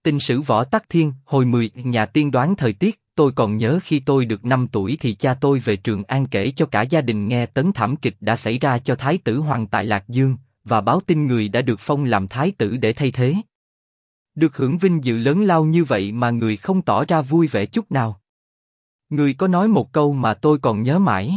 Tình sử Võ Tắc Thiên, hồi 10, nhà tiên đoán thời tiết. Tôi còn nhớ khi tôi được 5 tuổi thì cha tôi về Trường An kể cho cả gia đình nghe tấn thảm kịch đã xảy ra cho Thái tử Hoàng tại Lạc Dương, và báo tin người đã được phong làm Thái tử để thay thế. Được hưởng vinh dự lớn lao như vậy mà người không tỏ ra vui vẻ chút nào. Người có nói một câu mà tôi còn nhớ mãi.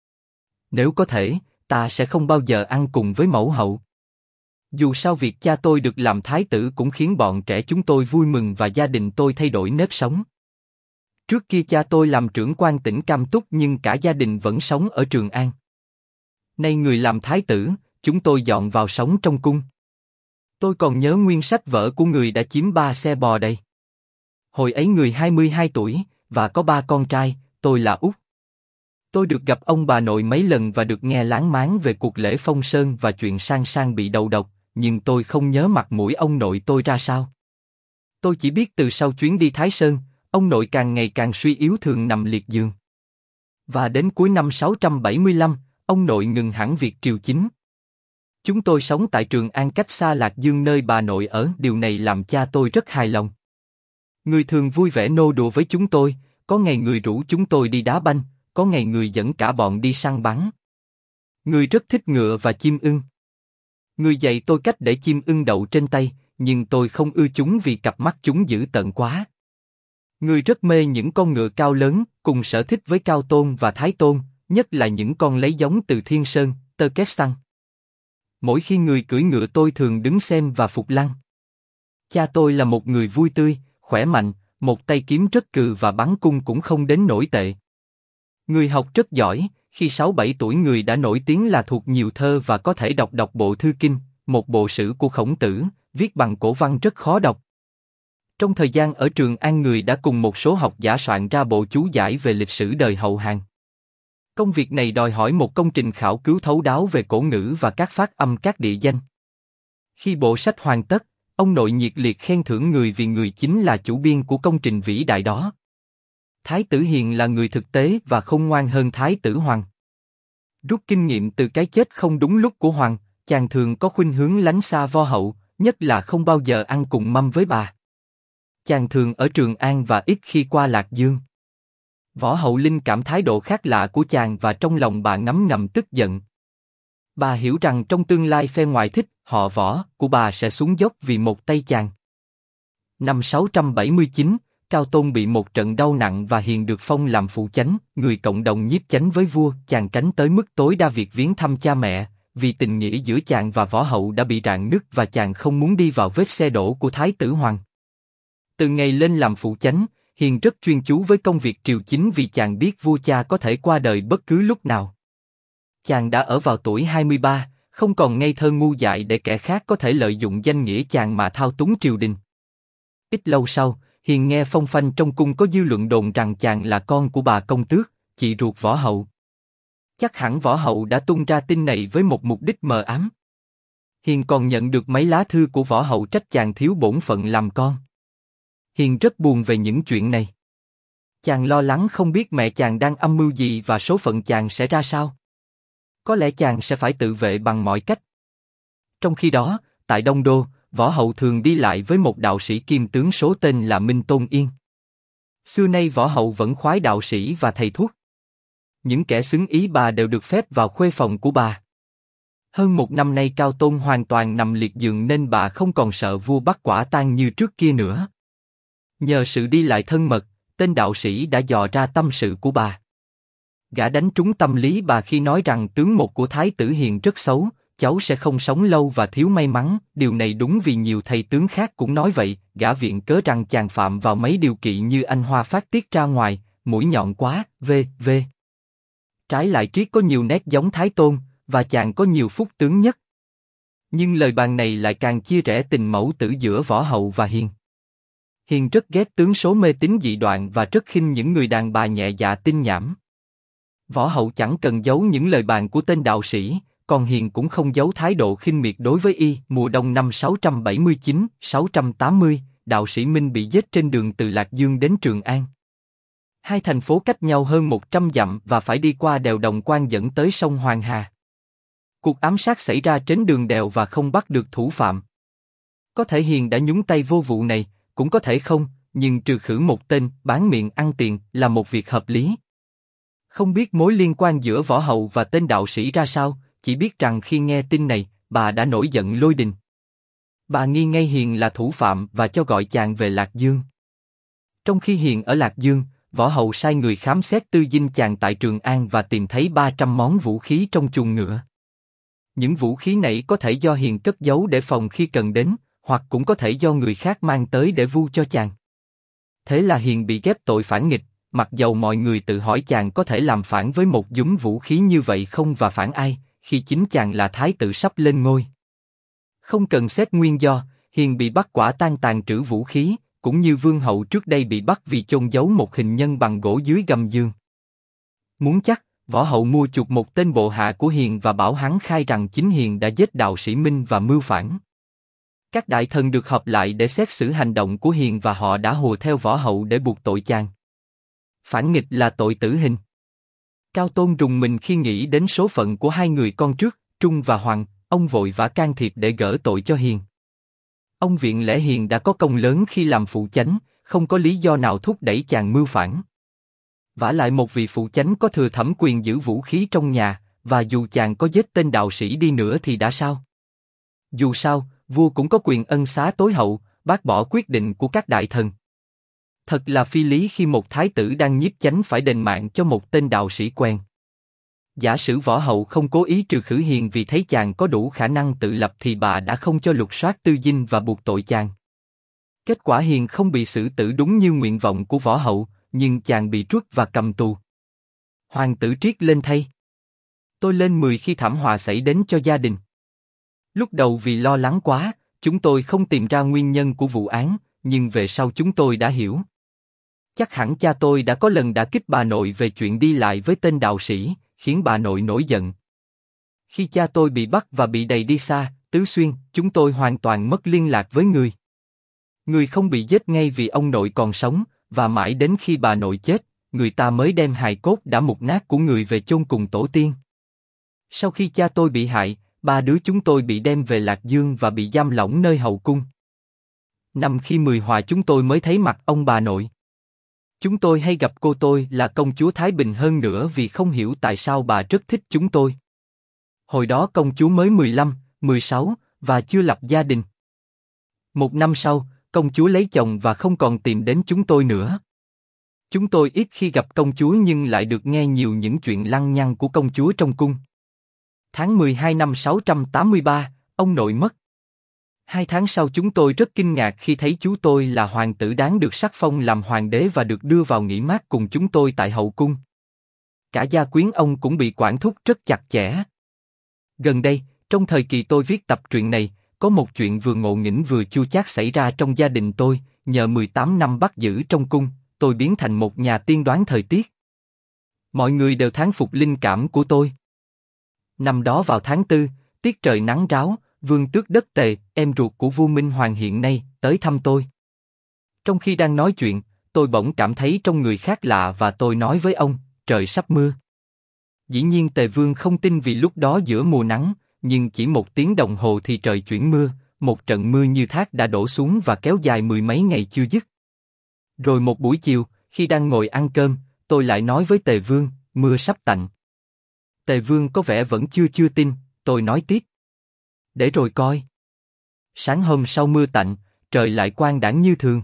Nếu có thể, ta sẽ không bao giờ ăn cùng với mẫu hậu. Dù sao việc cha tôi được làm Thái tử cũng khiến bọn trẻ chúng tôi vui mừng và gia đình tôi thay đổi nếp sống. Trước kia cha tôi làm trưởng quan tỉnh Cam Túc nhưng cả gia đình vẫn sống ở Trường An. Nay người làm Thái tử, chúng tôi dọn vào sống trong cung. Tôi còn nhớ nguyên sách vở của người đã chiếm 3 xe bò đây. Hồi ấy người 22 tuổi, và có 3 con trai, tôi là út. Tôi được gặp ông bà nội mấy lần và được nghe láng máng về cuộc lễ phong sơn và chuyện Sang Sang bị đầu độc, nhưng tôi không nhớ mặt mũi ông nội tôi ra sao. Tôi chỉ biết từ sau chuyến đi Thái Sơn, ông nội càng ngày càng suy yếu thường nằm liệt giường. Và đến cuối năm 675, ông nội ngừng hẳn việc triều chính. Chúng tôi sống tại Trường An cách xa Lạc Dương nơi bà nội ở, điều này làm cha tôi rất hài lòng. Người thường vui vẻ nô đùa với chúng tôi, có ngày người rủ chúng tôi đi đá banh, có ngày người dẫn cả bọn đi săn bắn. Người rất thích ngựa và chim ưng. Người dạy tôi cách để chim ưng đậu trên tay, nhưng tôi không ưa chúng vì cặp mắt chúng dữ tợn quá. Người rất mê những con ngựa cao lớn, cùng sở thích với Cao Tôn và Thái Tôn, nhất là những con lấy giống từ Thiên Sơn, Tơ Két Săn. Mỗi khi người cưỡi ngựa tôi thường đứng xem và phục lăng. Cha tôi là một người vui tươi, khỏe mạnh, một tay kiếm rất cừ và bắn cung cũng không đến nổi tệ. Người học rất giỏi, khi 6-7 tuổi người đã nổi tiếng là thuộc nhiều thơ và có thể đọc bộ Thư Kinh, một bộ sử của Khổng Tử, viết bằng cổ văn rất khó đọc. Trong thời gian ở Trường An người đã cùng một số học giả soạn ra bộ chú giải về lịch sử đời hậu Hàn. Công việc này đòi hỏi một công trình khảo cứu thấu đáo về cổ ngữ và các phát âm các địa danh. Khi bộ sách hoàn tất, ông nội nhiệt liệt khen thưởng người vì người chính là chủ biên của công trình vĩ đại đó. Thái tử Hiền là người thực tế và khôn ngoan hơn Thái tử Hoàng. Rút kinh nghiệm từ cái chết không đúng lúc của Hoàng, chàng thường có khuynh hướng lánh xa Vo hậu, nhất là không bao giờ ăn cùng mâm với bà. Chàng thường ở Trường An và ít khi qua Lạc Dương. Võ hậu linh cảm thái độ khác lạ của chàng và trong lòng bà ngấm ngầm tức giận. Bà hiểu rằng trong tương lai phe ngoại thích, họ Võ, của bà sẽ xuống dốc vì một tay chàng. Năm 679, Cao Tôn bị một trận đau nặng và Hiền được phong làm phụ chánh, người cộng đồng nhiếp chánh với vua. Chàng tránh tới mức tối đa việc viếng thăm cha mẹ, vì tình nghĩa giữa chàng và Võ hậu đã bị rạn nứt và chàng không muốn đi vào vết xe đổ của Thái tử Hoàng. Từ ngày lên làm phụ chánh, Hiền rất chuyên chú với công việc triều chính vì chàng biết vua cha có thể qua đời bất cứ lúc nào. Chàng đã ở vào tuổi 23, không còn ngây thơ ngu dại để kẻ khác có thể lợi dụng danh nghĩa chàng mà thao túng triều đình. Ít lâu sau, Hiền nghe phong phanh trong cung có dư luận đồn rằng chàng là con của bà công tước, chị ruột Võ hậu. Chắc hẳn Võ hậu đã tung ra tin này với một mục đích mờ ám. Hiền còn nhận được mấy lá thư của Võ hậu trách chàng thiếu bổn phận làm con. Hiền rất buồn về những chuyện này. Chàng lo lắng không biết mẹ chàng đang âm mưu gì và số phận chàng sẽ ra sao. Có lẽ chàng sẽ phải tự vệ bằng mọi cách. Trong khi đó, tại Đông Đô, Võ hậu thường đi lại với một đạo sĩ kim tướng số tên là Minh Tôn Yên. Xưa nay Võ hậu vẫn khoái đạo sĩ và thầy thuốc. Những kẻ xứng ý bà đều được phép vào khuê phòng của bà. Hơn một năm nay Cao Tôn hoàn toàn nằm liệt giường nên bà không còn sợ vua bắt quả tang như trước kia nữa. Nhờ sự đi lại thân mật, tên đạo sĩ đã dò ra tâm sự của bà. Gã đánh trúng tâm lý bà khi nói rằng tướng một của Thái tử Hiền rất xấu, cháu sẽ không sống lâu và thiếu may mắn. Điều này đúng vì nhiều thầy tướng khác cũng nói vậy. Gã viện cớ rằng chàng phạm vào mấy điều kỵ như anh hoa phát tiết ra ngoài, mũi nhọn quá, v.v. Trái lại Triết có nhiều nét giống Thái Tôn, và chàng có nhiều phúc tướng nhất. Nhưng lời bàn này lại càng chia rẽ tình mẫu tử giữa Võ hậu và Hiền. Hiền rất ghét tướng số mê tín dị đoạn và rất khinh những người đàn bà nhẹ dạ tinh nhảm. Võ hậu chẳng cần giấu những lời bàn của tên đạo sĩ, còn Hiền cũng không giấu thái độ khinh miệt đối với y. Mùa đông năm 679-680, đạo sĩ Minh bị giết trên đường từ Lạc Dương đến Trường An. Hai thành phố cách nhau hơn 100 dặm và phải đi qua đèo Đồng Quan dẫn tới sông Hoàng Hà. Cuộc ám sát xảy ra trên đường đèo và không bắt được thủ phạm. Có thể Hiền đã nhúng tay vô vụ này, cũng có thể không, nhưng trừ khử một tên bán miệng ăn tiền là một việc hợp lý. Không biết mối liên quan giữa võ hậu và tên đạo sĩ ra sao, chỉ biết rằng khi nghe tin này, bà đã nổi giận lôi đình. Bà nghi ngay Hiền là thủ phạm và cho gọi chàng về Lạc Dương. Trong khi Hiền ở Lạc Dương, võ hậu sai người khám xét tư dinh chàng tại Trường An và tìm thấy 300 món vũ khí trong chuồng ngựa. Những vũ khí này có thể do Hiền cất giấu để phòng khi cần đến, hoặc cũng có thể do người khác mang tới để vu cho chàng. Thế là Hiền bị ghép tội phản nghịch, mặc dầu mọi người tự hỏi chàng có thể làm phản với một dúm vũ khí như vậy không và phản ai, khi chính chàng là thái tử sắp lên ngôi. Không cần xét nguyên do, Hiền bị bắt quả tang tàn trữ vũ khí, cũng như Vương hậu trước đây bị bắt vì chôn giấu một hình nhân bằng gỗ dưới gầm giường. Muốn chắc, võ hậu mua chuộc một tên bộ hạ của Hiền và bảo hắn khai rằng chính Hiền đã giết đạo sĩ Minh và mưu phản. Các đại thần được họp lại để xét xử hành động của Hiền và họ đã hùa theo võ hậu để buộc tội chàng. Phản nghịch là tội tử hình. Cao Tôn rùng mình khi nghĩ đến số phận của hai người con trước, Trung và Hoàng, ông vội vã can thiệp để gỡ tội cho Hiền. Ông viện lẽ Hiền đã có công lớn khi làm phụ chánh, không có lý do nào thúc đẩy chàng mưu phản. Vả lại một vị phụ chánh có thừa thẩm quyền giữ vũ khí trong nhà, và dù chàng có giết tên đạo sĩ đi nữa thì đã sao? Dù sao, vua cũng có quyền ân xá tối hậu, bác bỏ quyết định của các đại thần. Thật là phi lý khi một thái tử đang nhiếp chánh phải đền mạng cho một tên đạo sĩ quen. Giả sử võ hậu không cố ý trừ khử Hiền vì thấy chàng có đủ khả năng tự lập thì bà đã không cho lục soát tư dinh và buộc tội chàng. Kết quả Hiền không bị xử tử đúng như nguyện vọng của võ hậu, nhưng chàng bị truất và cầm tù. Hoàng tử Triết lên thay. Tôi lên 10 khi thảm họa xảy đến cho gia đình. Lúc đầu vì lo lắng quá, chúng tôi không tìm ra nguyên nhân của vụ án, nhưng về sau chúng tôi đã hiểu. Chắc hẳn cha tôi đã có lần đả kích bà nội về chuyện đi lại với tên đạo sĩ, khiến bà nội nổi giận. Khi cha tôi bị bắt và bị đày đi xa, Tứ Xuyên, chúng tôi hoàn toàn mất liên lạc với người. Người không bị giết ngay vì ông nội còn sống, và mãi đến khi bà nội chết, người ta mới đem hài cốt đã mục nát của người về chôn cùng tổ tiên. Sau khi cha tôi bị hại, ba đứa chúng tôi bị đem về Lạc Dương và bị giam lỏng nơi hậu cung. Năm khi 10 hòa chúng tôi mới thấy mặt ông bà nội. Chúng tôi hay gặp cô tôi là công chúa Thái Bình hơn nữa vì không hiểu tại sao bà rất thích chúng tôi. Hồi đó công chúa mới 15, 16 và chưa lập gia đình. Một năm sau, công chúa lấy chồng và không còn tìm đến chúng tôi nữa. Chúng tôi ít khi gặp công chúa nhưng lại được nghe nhiều những chuyện lăng nhăng của công chúa trong cung. Tháng 12 năm 683, ông nội mất. 2 tháng sau chúng tôi rất kinh ngạc khi thấy chú tôi là hoàng tử đáng được sắc phong làm hoàng đế và được đưa vào nghỉ mát cùng chúng tôi tại hậu cung. Cả gia quyến ông cũng bị quản thúc rất chặt chẽ. Gần đây, trong thời kỳ tôi viết tập truyện này, có một chuyện vừa ngộ nghĩnh vừa chua chát xảy ra trong gia đình tôi. Nhờ 18 năm bắt giữ trong cung, tôi biến thành một nhà tiên đoán thời tiết. Mọi người đều thán phục linh cảm của tôi. Năm đó vào tháng 4, tiết trời nắng ráo, Vương Tước Đất Tề, em ruột của vua Minh Hoàng hiện nay, tới thăm tôi. Trong khi đang nói chuyện, tôi bỗng cảm thấy trong người khác lạ và tôi nói với ông, trời sắp mưa. Dĩ nhiên Tề Vương không tin vì lúc đó giữa mùa nắng, nhưng chỉ 1 tiếng đồng hồ thì trời chuyển mưa, một trận mưa như thác đã đổ xuống và kéo dài 10 mấy ngày chưa dứt. Rồi một buổi chiều, khi đang ngồi ăn cơm, tôi lại nói với Tề Vương, mưa sắp tạnh. Tề Vương có vẻ vẫn chưa tin, tôi nói tiếp. Để rồi coi. Sáng hôm sau mưa tạnh, trời lại quang đãng như thường.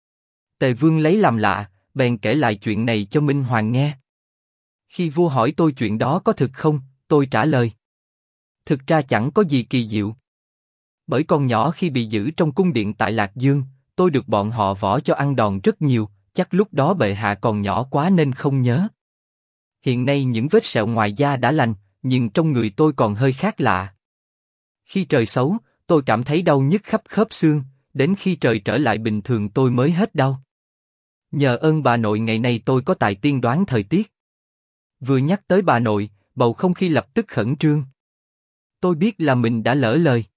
Tề Vương lấy làm lạ, bèn kể lại chuyện này cho Minh Hoàng nghe. Khi vua hỏi tôi chuyện đó có thực không, tôi trả lời. Thực ra chẳng có gì kỳ diệu. Bởi con nhỏ khi bị giữ trong cung điện tại Lạc Dương, tôi được bọn họ võ cho ăn đòn rất nhiều, chắc lúc đó bệ hạ còn nhỏ quá nên không nhớ. Hiện nay những vết sẹo ngoài da đã lành, nhưng trong người tôi còn hơi khác lạ. Khi trời xấu, tôi cảm thấy đau nhức khắp khớp xương, đến khi trời trở lại bình thường tôi mới hết đau. Nhờ ơn bà nội ngày nay tôi có tài tiên đoán thời tiết. Vừa nhắc tới bà nội, bầu không khí lập tức khẩn trương. Tôi biết là mình đã lỡ lời.